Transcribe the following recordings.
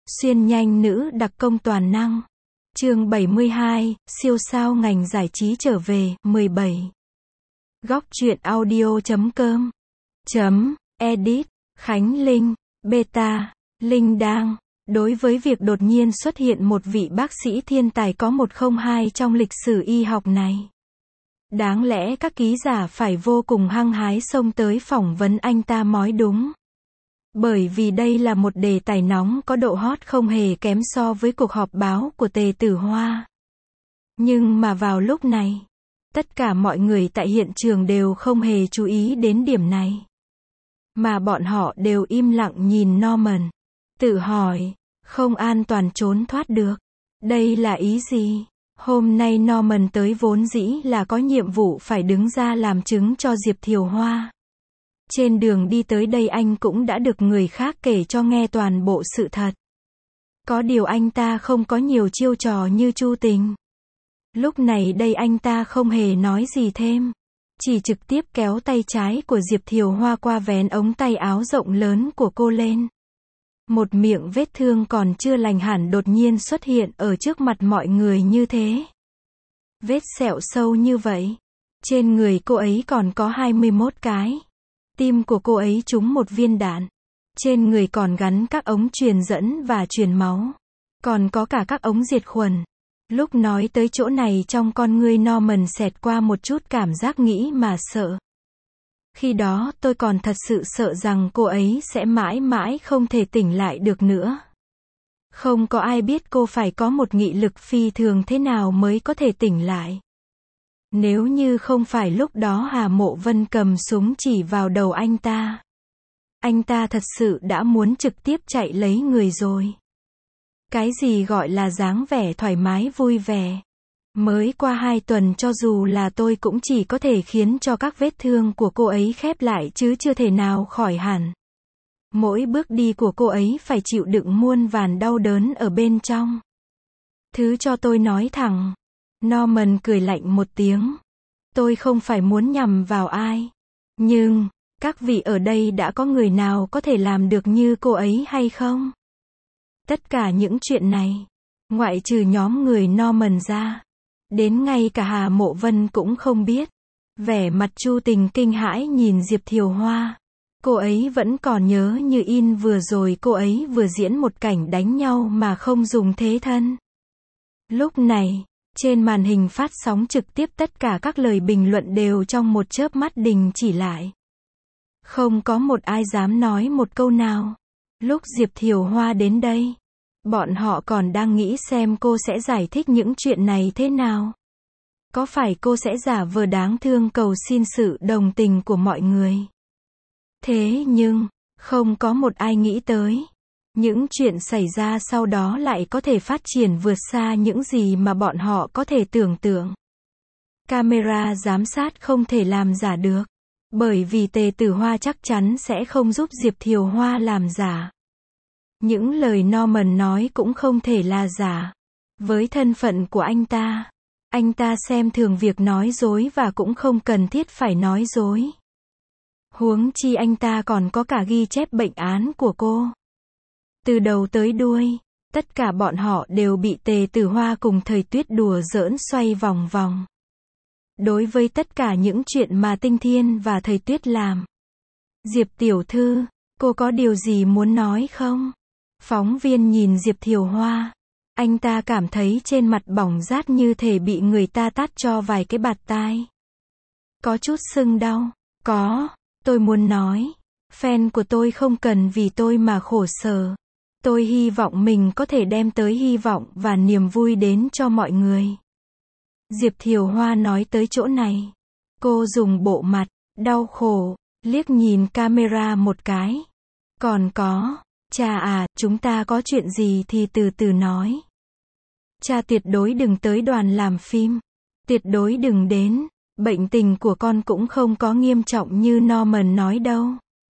Xuyên nhanh nữ đặc công toàn năng. Chương 72, siêu sao ngành giải trí trở về, 17. Góc truyện audio.com .edit, Khánh Linh, Beta, Linh Đang. Đối với việc đột nhiên xuất hiện một vị bác sĩ thiên tài có 102 trong lịch sử y học này, đáng lẽ các ký giả phải vô cùng hăng hái xông tới phỏng vấn anh ta mới đúng. Bởi vì đây là một đề tài nóng có độ hot không hề kém so với cuộc họp báo của Tề Tử Hoa. Nhưng mà vào lúc này, tất cả mọi người tại hiện trường đều không hề chú ý đến điểm này. Mà bọn họ đều im lặng nhìn Norman, tự hỏi, không an toàn trốn thoát được. Đây là ý gì? Hôm nay Norman tới vốn dĩ là có nhiệm vụ phải đứng ra làm chứng cho Diệp Thiều Hoa. Trên đường đi tới đây anh cũng đã được người khác kể cho nghe toàn bộ sự thật. Có điều anh ta không có nhiều chiêu trò như Chu Tình. Lúc này đây anh ta không hề nói gì thêm, chỉ trực tiếp kéo tay trái của Diệp Thiều Hoa qua vén ống tay áo rộng lớn của cô lên. Một miệng vết thương còn chưa lành hẳn đột nhiên xuất hiện ở trước mặt mọi người như thế. Vết sẹo sâu như vậy. Trên người cô ấy còn có 21 cái. Tim của cô ấy trúng một viên đạn. Trên người còn gắn các ống truyền dẫn và truyền máu. Còn có cả các ống diệt khuẩn. Lúc nói tới chỗ này trong con ngươi Norman xẹt qua một chút cảm giác nghĩ mà sợ. Khi đó tôi còn thật sự sợ rằng cô ấy sẽ mãi mãi không thể tỉnh lại được nữa. Không có ai biết cô phải có một nghị lực phi thường thế nào mới có thể tỉnh lại. Nếu như không phải lúc đó Hà Mộ Vân cầm súng chỉ vào đầu anh ta thật sự đã muốn trực tiếp chạy lấy người rồi. Cái gì gọi là dáng vẻ thoải mái vui vẻ. Mới qua 2 tuần cho dù là tôi cũng chỉ có thể khiến cho các vết thương của cô ấy khép lại chứ chưa thể nào khỏi hẳn. Mỗi bước đi của cô ấy phải chịu đựng muôn vàn đau đớn ở bên trong. Thứ cho tôi nói thẳng. Norman cười lạnh một tiếng. Tôi không phải muốn nhằm vào ai. Nhưng, các vị ở đây đã có người nào có thể làm được như cô ấy hay không? Tất cả những chuyện này, ngoại trừ nhóm người Norman ra, đến ngay cả Hà Mộ Vân cũng không biết. Vẻ mặt Chu Tình kinh hãi nhìn Diệp Thiều Hoa. Cô ấy vẫn còn nhớ như in vừa rồi cô ấy vừa diễn một cảnh đánh nhau mà không dùng thế thân. Lúc này, trên màn hình phát sóng trực tiếp tất cả các lời bình luận đều trong một chớp mắt đình chỉ lại. Không có một ai dám nói một câu nào. Lúc Diệp Thiều Hoa đến đây, bọn họ còn đang nghĩ xem cô sẽ giải thích những chuyện này thế nào. Có phải cô sẽ giả vờ đáng thương cầu xin sự đồng tình của mọi người? Thế nhưng, không có một ai nghĩ tới. Những chuyện xảy ra sau đó lại có thể phát triển vượt xa những gì mà bọn họ có thể tưởng tượng. Camera giám sát không thể làm giả được. Bởi vì Tề Tử Hoa chắc chắn sẽ không giúp Diệp Thiều Hoa làm giả. Những lời Norman nói cũng không thể là giả. Với thân phận của anh ta xem thường việc nói dối và cũng không cần thiết phải nói dối. Huống chi anh ta còn có cả ghi chép bệnh án của cô. Từ đầu tới đuôi, tất cả bọn họ đều bị Tề Tử Hoa cùng Thời Tuyết đùa giỡn xoay vòng vòng. Đối với tất cả những chuyện mà Tinh Thiên và Thời Tuyết làm. Diệp tiểu thư, cô có điều gì muốn nói không? Phóng viên nhìn Diệp Thiều Hoa. Anh ta cảm thấy trên mặt bỏng rát như thể bị người ta tát cho vài cái bạt tai. Có chút sưng đau. Có, tôi muốn nói. Fan của tôi không cần vì tôi mà khổ sở. Tôi hy vọng mình có thể đem tới hy vọng và niềm vui đến cho mọi người. Diệp Thiều Hoa nói tới chỗ này. Cô dùng bộ mặt đau khổ, liếc nhìn camera một cái. Còn có, cha à, chúng ta có chuyện gì thì từ từ nói. Cha tuyệt đối đừng tới đoàn làm phim. Tuyệt đối đừng đến. Bệnh tình của con cũng không có nghiêm trọng như Norman nói đâu.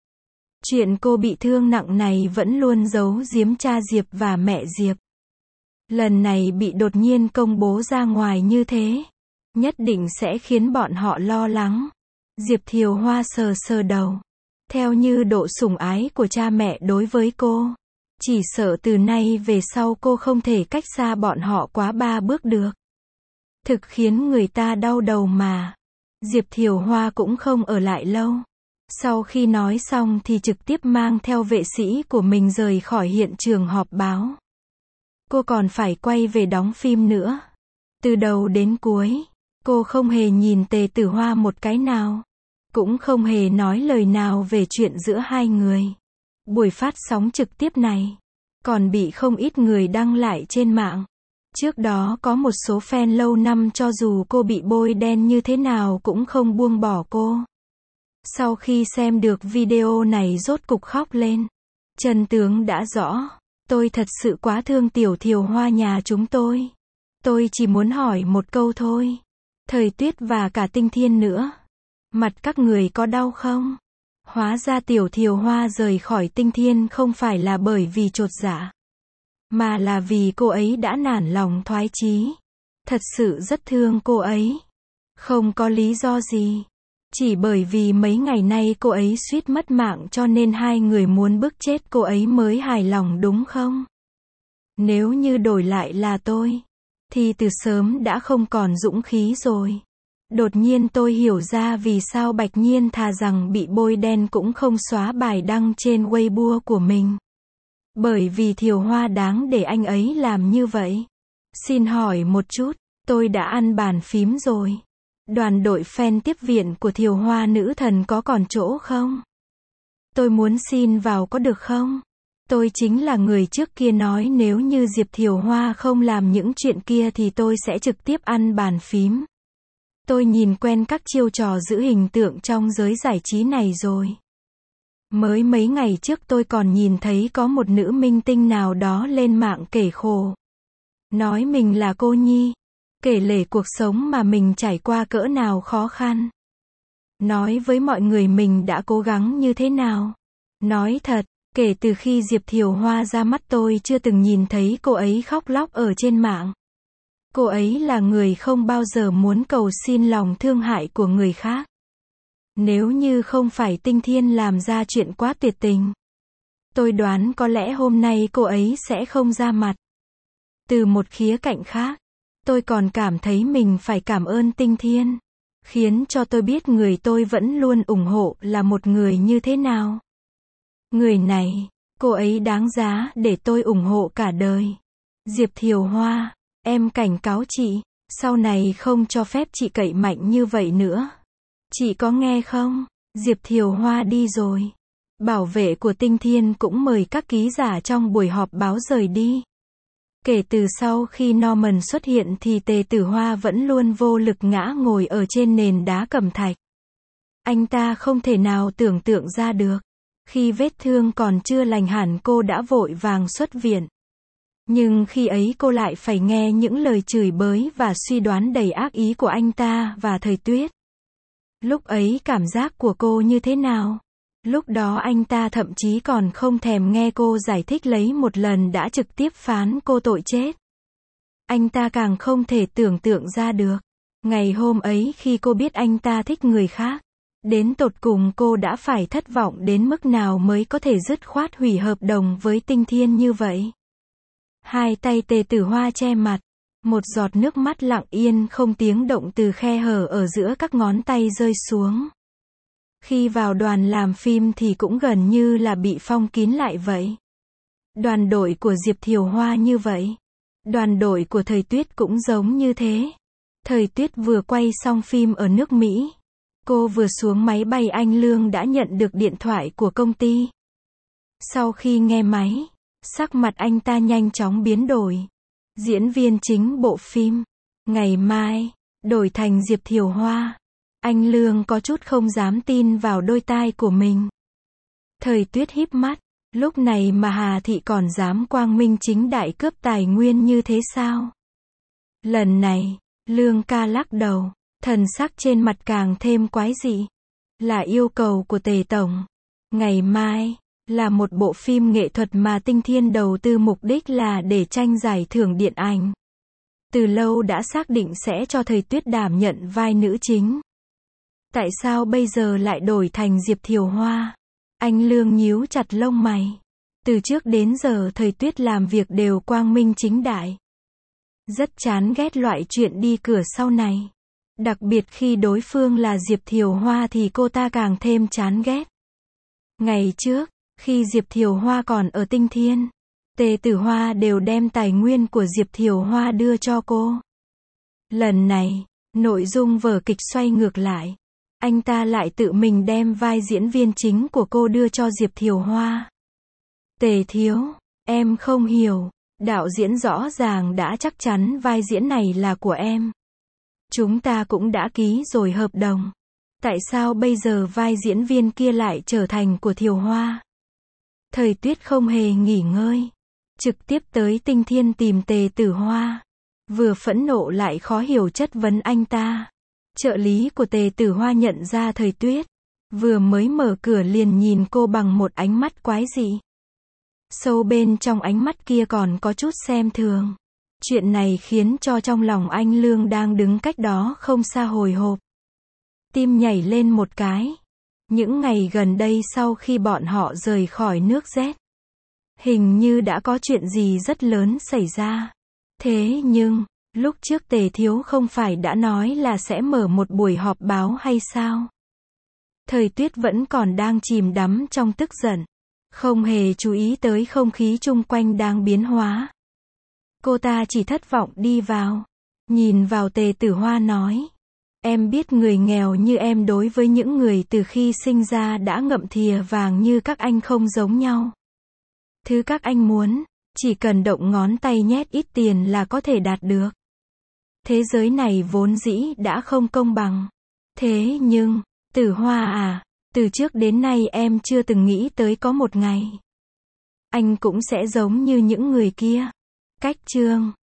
Chuyện cô bị thương nặng này vẫn luôn giấu giếm cha Diệp và mẹ Diệp. Lần này bị đột nhiên công bố ra ngoài như thế, nhất định sẽ khiến bọn họ lo lắng. Diệp Thiều Hoa sờ sờ đầu. Theo như độ sủng ái của cha mẹ đối với cô, Chỉ sợ từ nay về sau cô không thể cách xa bọn họ quá 3 bước được. Thực khiến người ta đau đầu mà. Diệp Thiều Hoa cũng không ở lại lâu. Sau khi nói xong thì trực tiếp mang theo vệ sĩ của mình rời khỏi hiện trường họp báo. Cô còn phải quay về đóng phim nữa. Từ đầu đến cuối, cô không hề nhìn Tề Tử Hoa một cái nào. Cũng không hề nói lời nào về chuyện giữa hai người. Buổi phát sóng trực tiếp này, còn bị không ít người đăng lại trên mạng. Trước đó có một số fan lâu năm cho dù cô bị bôi đen như thế nào cũng không buông bỏ cô. Sau khi xem được video này rốt cục khóc lên. Chân tướng đã rõ. Tôi thật sự quá thương Tiểu Thiều Hoa nhà chúng tôi. Tôi chỉ muốn hỏi một câu thôi. Thời Tuyết và cả Tinh Thiên nữa. Mặt các người có đau không? Hóa ra Tiểu Thiều Hoa rời khỏi Tinh Thiên không phải là bởi vì chột dạ, mà là vì cô ấy đã nản lòng thoái chí. Thật sự rất thương cô ấy. Không có lý do gì. Chỉ bởi vì mấy ngày nay cô ấy suýt mất mạng cho nên hai người muốn bức chết cô ấy mới hài lòng đúng không? Nếu như đổi lại là tôi, thì từ sớm đã không còn dũng khí rồi. Đột nhiên tôi hiểu ra vì sao Bạch Nhiên thà rằng bị bôi đen cũng không xóa bài đăng trên Weibo của mình. Bởi vì Thiều Hoa đáng để anh ấy làm như vậy. Xin hỏi một chút, tôi đã ăn bàn phím rồi. Đoàn đội fan tiếp viện của Thiều Hoa nữ thần có còn chỗ không? Tôi muốn xin vào có được không? Tôi chính là người trước kia nói nếu như Diệp Thiều Hoa không làm những chuyện kia thì tôi sẽ trực tiếp ăn bàn phím. Tôi nhìn quen các chiêu trò giữ hình tượng trong giới giải trí này rồi. Mới mấy ngày trước tôi còn nhìn thấy có một nữ minh tinh nào đó lên mạng kể khổ. Nói mình là cô nhi. Kể lể cuộc sống mà mình trải qua cỡ nào khó khăn. Nói với mọi người mình đã cố gắng như thế nào. Nói thật, kể từ khi Diệp Thiều Hoa ra mắt tôi chưa từng nhìn thấy cô ấy khóc lóc ở trên mạng. Cô ấy là người không bao giờ muốn cầu xin lòng thương hại của người khác. Nếu như không phải Tinh Thiên làm ra chuyện quá tuyệt tình, tôi đoán có lẽ hôm nay cô ấy sẽ không ra mặt. Từ một khía cạnh khác, tôi còn cảm thấy mình phải cảm ơn Tinh Thiên, khiến cho tôi biết người tôi vẫn luôn ủng hộ là một người như thế nào. Người này, cô ấy đáng giá để tôi ủng hộ cả đời. Diệp Thiều Hoa, em cảnh cáo chị, sau này không cho phép chị cậy mạnh như vậy nữa. Chị có nghe không? Diệp Thiều Hoa đi rồi. Bảo vệ của Tinh Thiên cũng mời các ký giả trong buổi họp báo rời đi. Kể từ sau khi Norman xuất hiện thì Tề Tử Hoa vẫn luôn vô lực ngã ngồi ở trên nền đá cẩm thạch. Anh ta không thể nào tưởng tượng ra được. Khi vết thương còn chưa lành hẳn cô đã vội vàng xuất viện. Nhưng khi ấy cô lại phải nghe những lời chửi bới và suy đoán đầy ác ý của anh ta và Thời Tuyết. Lúc ấy cảm giác của cô như thế nào? Lúc đó anh ta thậm chí còn không thèm nghe cô giải thích lấy một lần đã trực tiếp phán cô tội chết. Anh ta càng không thể tưởng tượng ra được. Ngày hôm ấy khi cô biết anh ta thích người khác, đến tột cùng cô đã phải thất vọng đến mức nào mới có thể dứt khoát hủy hợp đồng với Tinh Thiên như vậy. Hai tay Tề Tử Hoa che mặt. Một giọt nước mắt lặng yên không tiếng động từ khe hở ở giữa các ngón tay rơi xuống. Khi vào đoàn làm phim thì cũng gần như là bị phong kín lại vậy. Đoàn đội của Diệp Thiều Hoa như vậy. Đoàn đội của Thời Tuyết cũng giống như thế. Thời Tuyết vừa quay xong phim ở nước Mỹ. Cô vừa xuống máy bay anh Lương đã nhận được điện thoại của công ty. Sau khi nghe máy, sắc mặt anh ta nhanh chóng biến đổi. Diễn viên chính bộ phim, ngày mai, đổi thành Diệp Thiều Hoa. Anh Lương có chút không dám tin vào đôi tai của mình. Thời Tuyết híp mắt, lúc này mà Hà Thị còn dám quang minh chính đại cướp tài nguyên như thế sao? Lần này, Lương ca lắc đầu, thần sắc trên mặt càng thêm quái dị. Là yêu cầu của Tề Tổng. Ngày mai, là một bộ phim nghệ thuật mà Tinh Thiên đầu tư mục đích là để tranh giải thưởng điện ảnh. Từ lâu đã xác định sẽ cho Thời Tuyết đảm nhận vai nữ chính. Tại sao bây giờ lại đổi thành Diệp Thiều Hoa? Anh Lương nhíu chặt lông mày. Từ trước đến giờ Thời Tuyết làm việc đều quang minh chính đại. Rất chán ghét loại chuyện đi cửa sau này. Đặc biệt khi đối phương là Diệp Thiều Hoa thì cô ta càng thêm chán ghét. Ngày trước, khi Diệp Thiều Hoa còn ở Tinh Thiên, Tề Tử Hoa đều đem tài nguyên của Diệp Thiều Hoa đưa cho cô. Lần này, nội dung vở kịch xoay ngược lại. Anh ta lại tự mình đem vai diễn viên chính của cô đưa cho Diệp Thiều Hoa. Tề thiếu, em không hiểu, đạo diễn rõ ràng đã chắc chắn vai diễn này là của em. Chúng ta cũng đã ký rồi hợp đồng. Tại sao bây giờ vai diễn viên kia lại trở thành của Thiều Hoa? Thời Tuyết không hề nghỉ ngơi, trực tiếp tới Tinh Thiên tìm Tề Tử Hoa. Vừa phẫn nộ lại khó hiểu chất vấn anh ta. Trợ lý của Tề Tử Hoa nhận ra Thời Tuyết, vừa mới mở cửa liền nhìn cô bằng một ánh mắt quái dị. Sâu bên trong ánh mắt kia còn có chút xem thường. Chuyện này khiến cho trong lòng anh Lương đang đứng cách đó không xa hồi hộp. Tim nhảy lên một cái. Những ngày gần đây sau khi bọn họ rời khỏi nước Z, hình như đã có chuyện gì rất lớn xảy ra. Thế nhưng, lúc trước Tề thiếu không phải đã nói là sẽ mở một buổi họp báo hay sao? Thời Tuyết vẫn còn đang chìm đắm trong tức giận, không hề chú ý tới không khí chung quanh đang biến hóa. Cô ta chỉ thất vọng đi vào, nhìn vào Tề Tử Hoa nói: em biết người nghèo như em đối với những người từ khi sinh ra đã ngậm thìa vàng như các anh không giống nhau. Thứ các anh muốn, chỉ cần động ngón tay nhét ít tiền là có thể đạt được. Thế giới này vốn dĩ đã không công bằng. Thế nhưng, Tử Hoa à, từ trước đến nay em chưa từng nghĩ tới có một ngày anh cũng sẽ giống như những người kia. Cách chương